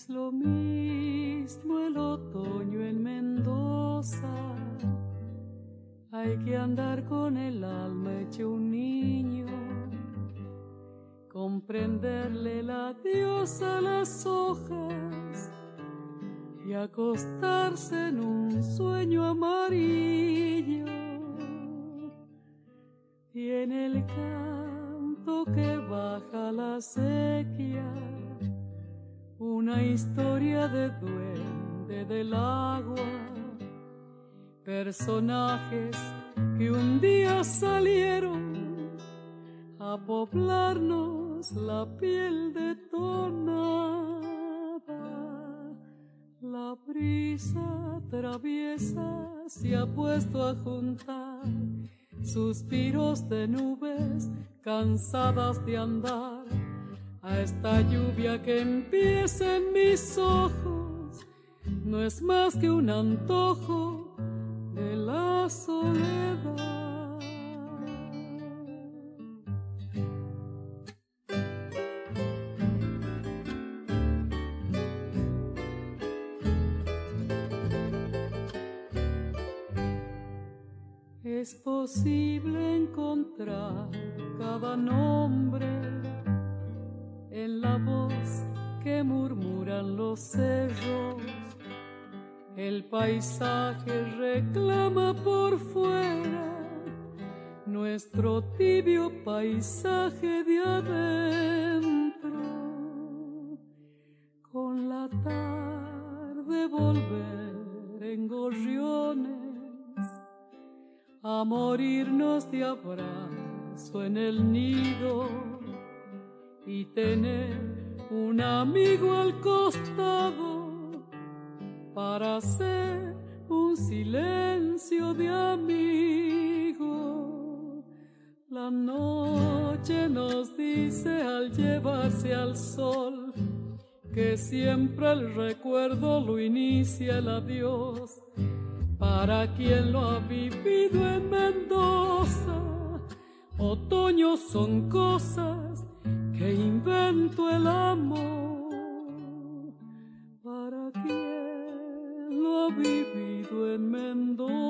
es lo mismo el otoño en Mendoza. Hay que andar con el alma hecho un niño, comprenderle la diosa a las hojas y acostarse en un sueño amarillo. Y en el canto que baja la sequía, una historia de duende del agua, personajes que un día salieron a poblarnos la piel detonada. La brisa traviesa se ha puesto a juntar suspiros de nubes cansadas de andar a esta lluvia que empieza en mis ojos. No es más que un antojo de la soledad. Es posible encontrar cada nombre en la voz que murmuran los cerros. El paisaje reclama por fuera nuestro tibio paisaje de adentro. Con la tarde volver en gorriones a morirnos de abrazo en el nido y tener un amigo al costado para hacer un silencio de amigo. La noche nos dice al llevarse al sol que siempre el recuerdo lo inicia el adiós. Para quien lo ha vivido en Mendoza, otoños son cosas que inventó el amor. Para quien lo ha vivido en Mendoza,